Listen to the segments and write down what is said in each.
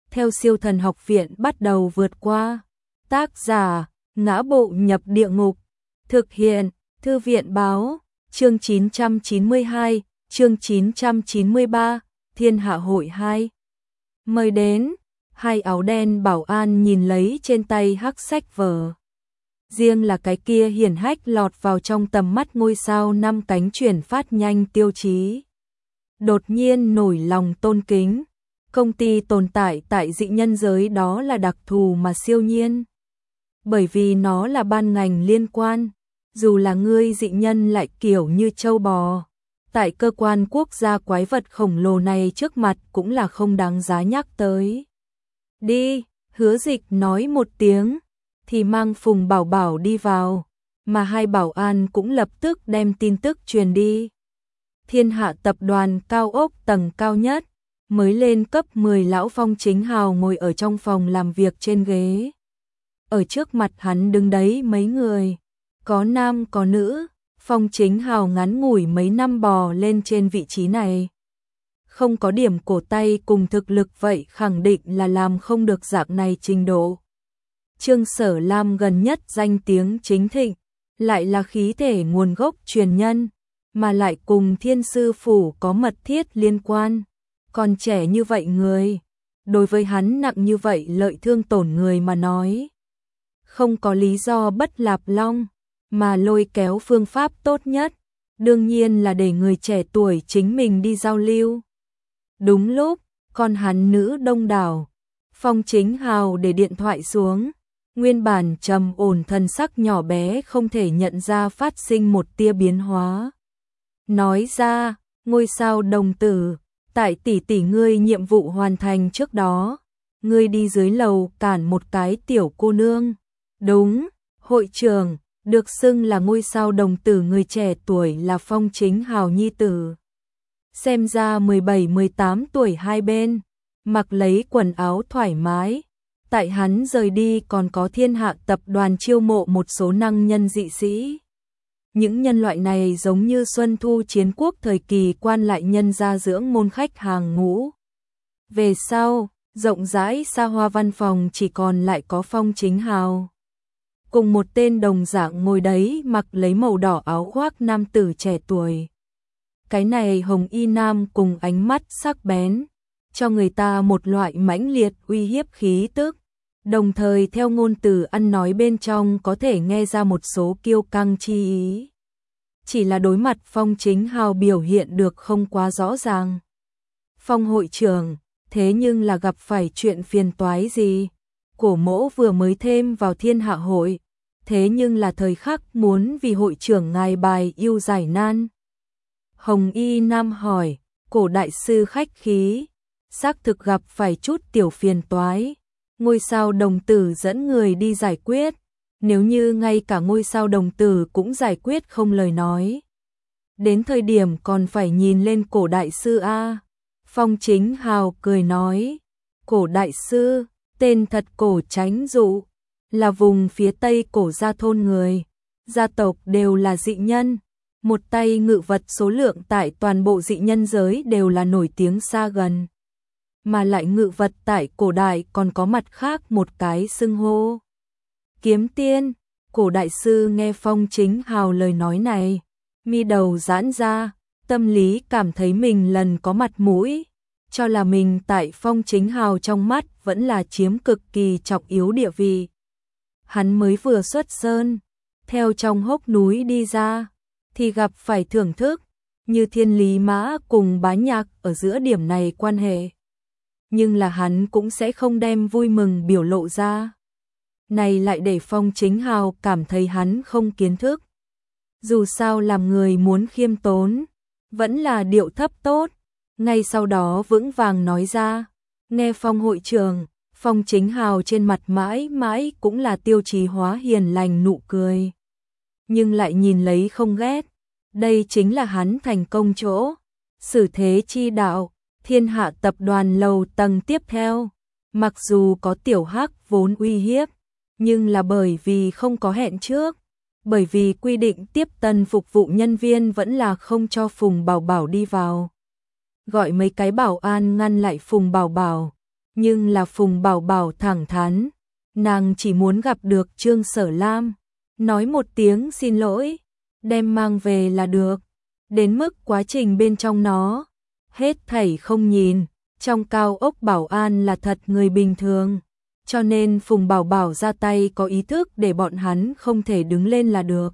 theo Siêu Thần Học Viện bắt đầu vượt qua. Tác giả: Ngã Bộ Nhập Địa Ngục. Thực hiện: Thư viện báo. Chương 992, chương 993, Thiên Hạ Hội 2. Mời đến. Hai áo đen bảo an nhìn lấy trên tay hắc sách vở. Riêng là cái kia hiển hách lọt vào trong tầm mắt ngôi sao 5 cánh chuyển phát nhanh Tiêu Chí. Đột nhiên nổi lòng tôn kính. Công ty tồn tại tại dị nhân giới đó là đặc thù mà siêu nhiên. Bởi vì nó là ban ngành liên quan, dù là ngươi dị nhân lại kiểu như trâu bò. Tại cơ quan quốc gia quái vật khổng lồ này trước mặt cũng là không đáng giá nhắc tới. Đi, Hứa Dịch nói một tiếng, thì mang Phùng Bảo Bảo đi vào, mà hai bảo an cũng lập tức đem tin tức truyền đi. Thiên Hạ tập đoàn cao ốc tầng cao nhất, mới lên cấp 10 lão Phong Chính Hào ngồi ở trong phòng làm việc trên ghế. Ở trước mặt hắn đứng đấy mấy người, có nam có nữ. Phong Chính Hào ngắn ngủi mấy năm bò lên trên vị trí này. Không có điểm cổ tay cùng thực lực vậy khẳng định là làm không được dạng này trình độ. Trương Sở Lam gần nhất danh tiếng chính thịnh, lại là khí thể nguồn gốc truyền nhân, mà lại cùng Thiên Sư Phủ có mật thiết liên quan. Còn trẻ như vậy người, đối với hắn nặng như vậy lợi thương tổn người mà nói. Không có lý do bất lạp long, mà lôi kéo phương pháp tốt nhất, đương nhiên là để người trẻ tuổi chính mình đi giao lưu. Đúng lúc, con hắn nữ đông đảo, Phong Chính Hào để điện thoại xuống, nguyên bản trầm ổn thần sắc nhỏ bé không thể nhận ra phát sinh một tia biến hóa. Nói ra, ngôi sao đồng tử, tại tỷ tỷ ngươi nhiệm vụ hoàn thành trước đó, ngươi đi dưới lầu cản một cái tiểu cô nương. Đúng, hội trưởng, được xưng là ngôi sao đồng tử người trẻ tuổi là Phong Chính Hào nhi tử. Xem ra 17-18 tuổi hai bên, mặc lấy quần áo thoải mái. Tại hắn rời đi còn có Thiên Hạ tập đoàn chiêu mộ một số năng nhân dị sĩ. Những nhân loại này giống như Xuân Thu Chiến Quốc thời kỳ quan lại nhân gia dưỡng môn khách hàng ngũ. Về sau, rộng rãi xa hoa văn phòng chỉ còn lại có Phong Chính Hào. Cùng một tên đồng dạng ngồi đấy mặc lấy màu đỏ áo khoác nam tử trẻ tuổi. Cái này hồng y nam cùng ánh mắt sắc bén, cho người ta một loại mãnh liệt uy hiếp khí tức. Đồng thời theo ngôn từ ăn nói bên trong có thể nghe ra một số kiêu căng chi ý. Chỉ là đối mặt Phong Chính Hào biểu hiện được không quá rõ ràng. Phong hội trưởng, thế nhưng là gặp phải chuyện phiền toái gì? Cổ Mỗ vừa mới thêm vào Thiên Hạ hội, thế nhưng là thời khắc muốn vì hội trưởng ngài bài yêu giải nan. Hồng Y Nam hỏi, Cổ đại sư khách khí, xác thực gặp phải chút tiểu phiền toái. Ngôi sao đồng tử dẫn người đi giải quyết, nếu như ngay cả ngôi sao đồng tử cũng giải quyết không lời nói. Đến thời điểm còn phải nhìn lên Cổ đại sư a. Phong Chính Hào cười nói, Cổ đại sư, tên thật Cổ Chánh Dụ, là vùng phía tây Cổ gia thôn người, gia tộc đều là dị nhân, một tay ngự vật số lượng tại toàn bộ dị nhân giới đều là nổi tiếng xa gần. Mà lại ngự vật tại cổ đại còn có mặt khác một cái xưng hô. Kiếm tiên. Cổ đại sư nghe Phong Chính Hào lời nói này, mi đầu giãn ra, tâm lý cảm thấy mình lần có mặt mũi, cho là mình tại Phong Chính Hào trong mắt vẫn là chiếm cực kỳ trọng yếu địa vị. Hắn mới vừa xuất sơn, theo trong hốc núi đi ra, thì gặp phải thưởng thức, như Thiên Lý Mã cùng Bá Nhạc ở giữa điểm này quan hệ. Nhưng là hắn cũng sẽ không đem vui mừng biểu lộ ra. Này lại để Phong Chính Hào cảm thấy hắn không kiến thức. Dù sao làm người muốn khiêm tốn, vẫn là điệu thấp tốt. Ngay sau đó vững vàng nói ra, nghe Phong hội trưởng, Phong Chính Hào trên mặt mãi mãi cũng là tiêu chí hóa hiền lành nụ cười. Nhưng lại nhìn lấy không ghét, đây chính là hắn thành công chỗ. Xử thế chi đạo, Thiên Hạ tập đoàn lầu tầng tiếp theo, mặc dù có tiểu hắc vốn uy hiếp, nhưng là bởi vì không có hẹn trước, bởi vì quy định tiếp tân phục vụ nhân viên vẫn là không cho Phùng Bảo Bảo đi vào. Gọi mấy cái bảo an ngăn lại Phùng Bảo Bảo, nhưng là Phùng Bảo Bảo thẳng thắn, nàng chỉ muốn gặp được Trương Sở Lam, nói một tiếng xin lỗi, đem mang về là được, đến mức quá trình bên trong nó, hết thảy không nhìn, trong cao ốc bảo an là thật người bình thường, cho nên Phùng Bảo Bảo ra tay có ý thức để bọn hắn không thể đứng lên là được.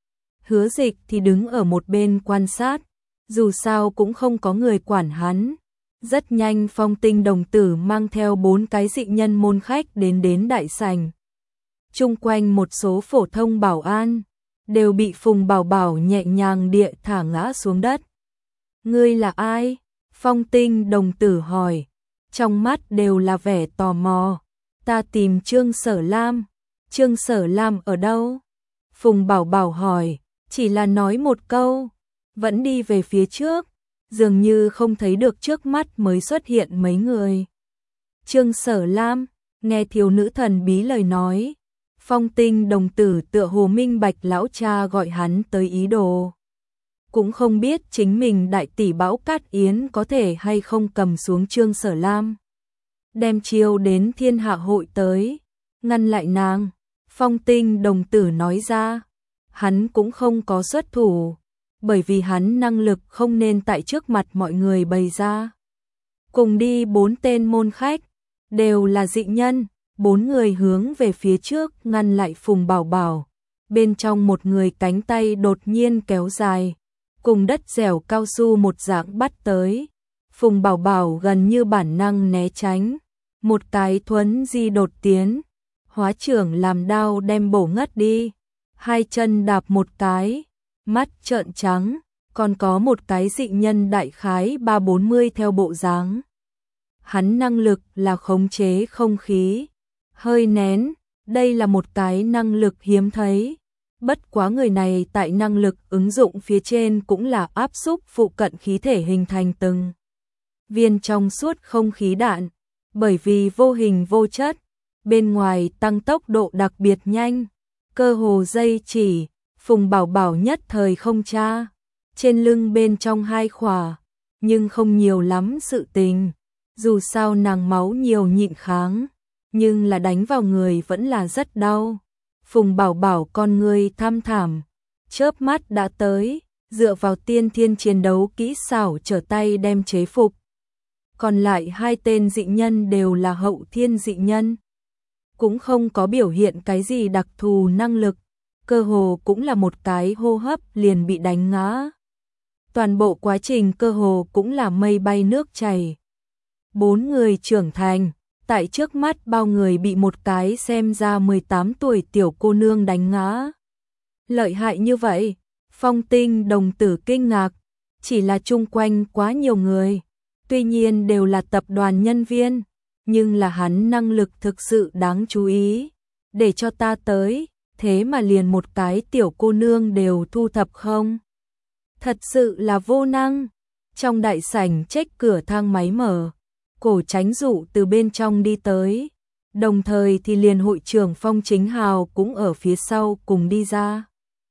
Hứa Dịch thì đứng ở một bên quan sát, dù sao cũng không có người quản hắn. Rất nhanh Phong Tinh đồng tử mang theo 4 cái dị nhân môn khách đến đại sảnh. Chung quanh một số phổ thông bảo an, đều bị Phùng Bảo Bảo nhẹ nhàng địa thả ngã xuống đất. Ngươi là ai? Phong Tinh đồng tử hỏi, trong mắt đều là vẻ tò mò. Ta tìm Trương Sở Lam. Trương Sở Lam ở đâu? Phùng Bảo Bảo hỏi, chỉ là nói một câu, vẫn đi về phía trước, dường như không thấy được trước mắt mới xuất hiện mấy người. Trương Sở Lam, nghe thiếu nữ thần bí lời nói, Phong Tinh đồng tử tựa hồ minh bạch lão cha gọi hắn tới ý đồ. Cũng không biết chính mình đại tỷ Bão Cát Yến có thể hay không cầm xuống Trương Sở Lam. Đem chiêu đến Thiên Hạ hội tới, ngăn lại nàng. Phong Tinh đồng tử nói ra, hắn cũng không có xuất thủ, bởi vì hắn năng lực không nên tại trước mặt mọi người bày ra. Cùng đi 4 tên môn khách, đều là dị nhân, 4 người hướng về phía trước ngăn lại Phùng Bảo Bảo. Bên trong một người cánh tay đột nhiên kéo dài, cùng đất dẻo cao su một dạng bắt tới. Phùng Bảo Bảo gần như bản năng né tránh, một cái thuấn di đột tiến, hóa trưởng làm đao đem bổ ngất đi. 2 chân đạp một cái, mắt trợn trắng, còn có một cái dị nhân đại khái 3-40 theo bộ dáng. Hắn năng lực là khống chế không khí, hơi nén, đây là một cái năng lực hiếm thấy. Bất quá người này tại năng lực ứng dụng phía trên cũng là áp xúc phụ cận khí thể hình thành từng viên trong suốt không khí đạn, bởi vì vô hình vô chất, bên ngoài tăng tốc độ đặc biệt nhanh, cơ hồ dây chỉ. Phùng Bảo Bảo nhất thời không tra, trên lưng bên trong 2 khỏa, nhưng không nhiều lắm sự tình, dù sao nàng máu nhiều nhịn kháng, nhưng là đánh vào người vẫn là rất đau. Phùng Bảo Bảo con người thăm thảm, chớp mắt đã tới, dựa vào tiên thiên chiến đấu kỹ xảo trở tay đem chế phục. Còn lại 2 tên dị nhân đều là hậu thiên dị nhân, cũng không có biểu hiện cái gì đặc thù năng lực, cơ hồ cũng là một cái hô hấp liền bị đánh ngã. Toàn bộ quá trình cơ hồ cũng là mây bay nước chảy. 4 người trưởng thành, tại trước mắt bao người bị một cái xem ra 18 tuổi tiểu cô nương đánh ngã. Lợi hại như vậy, Phong Tinh đồng tử kinh ngạc, chỉ là chung quanh quá nhiều người, tuy nhiên đều là tập đoàn nhân viên, nhưng là hắn năng lực thực sự đáng chú ý, để cho ta tới, thế mà liền một cái tiểu cô nương đều thu thập không? Thật sự là vô năng. Trong đại sảnh check cửa thang máy mở, Cổ Chánh Dụ từ bên trong đi tới, đồng thời thì liền hội trưởng Phong Chính Hào cũng ở phía sau cùng đi ra.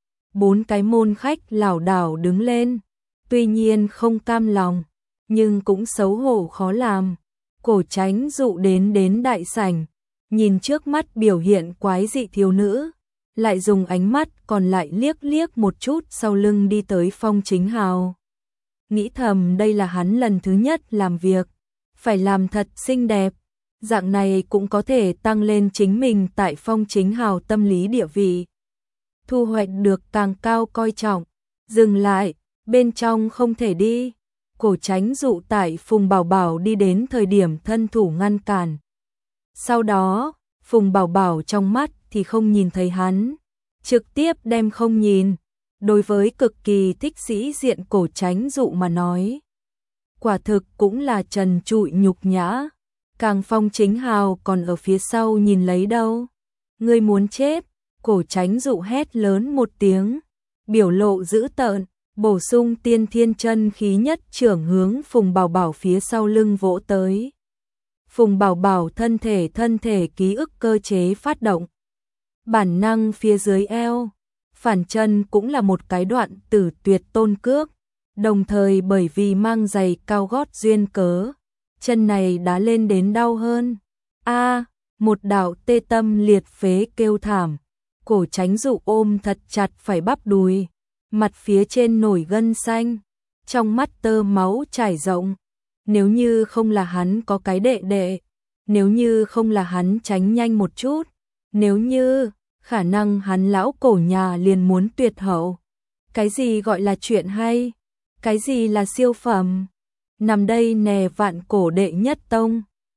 4 cái môn khách lảo đảo đứng lên, tuy nhiên không cam lòng, nhưng cũng xấu hổ khó làm. Cổ Chánh Dụ đến đại sảnh, nhìn trước mắt biểu hiện quái dị thiếu nữ, lại dùng ánh mắt còn lại liếc liếc một chút sau lưng đi tới Phong Chính Hào. Nghĩ thầm đây là hắn lần thứ nhất làm việc, phải làm thật xinh đẹp, dạng này cũng có thể tăng lên chính mình tại Phong Chính Hào tâm lý địa vị. Thu hoạch được càng cao coi trọng, dừng lại, bên trong không thể đi. Cổ Chánh Dụ tại Phùng Bảo Bảo đi đến thời điểm thân thủ ngăn cản. Sau đó, Phùng Bảo Bảo trong mắt thì không nhìn thấy hắn, trực tiếp đem không nhìn. Đối với cực kỳ thích sĩ diện Cổ Chánh Dụ mà nói, quả thực cũng là trần trụi nhục nhã. Càng Phong Chính Hào còn ở phía sau nhìn lấy đâu. Ngươi muốn chết? Cổ Chánh Dụ hét lớn một tiếng, biểu lộ dữ tợn, bổ sung tiên thiên chân khí nhất trưởng hướng Phùng Bảo Bảo phía sau lưng vỗ tới. Phùng Bảo Bảo thân thể ký ức cơ chế phát động. Bản năng phía dưới eo, phản chân cũng là một cái đoạn tử tuyệt tôn cước, đồng thời bởi vì mang giày cao gót duyên cớ, chân này đá lên đến đau hơn. A, một đạo tê tâm liệt phế kêu thảm, cổ Chánh Dụ ôm thật chặt phải bắp đùi, mặt phía trên nổi gân xanh, trong mắt tơ máu trải rộng. Nếu như không là hắn có cái đệ đệ, nếu như không là hắn tránh nhanh một chút, nếu như, khả năng hắn lão cổ nhà liền muốn tuyệt hậu. Cái gì gọi là chuyện hay? Cái gì là siêu phẩm? Nằm đây nè vạn cổ đệ nhất tông.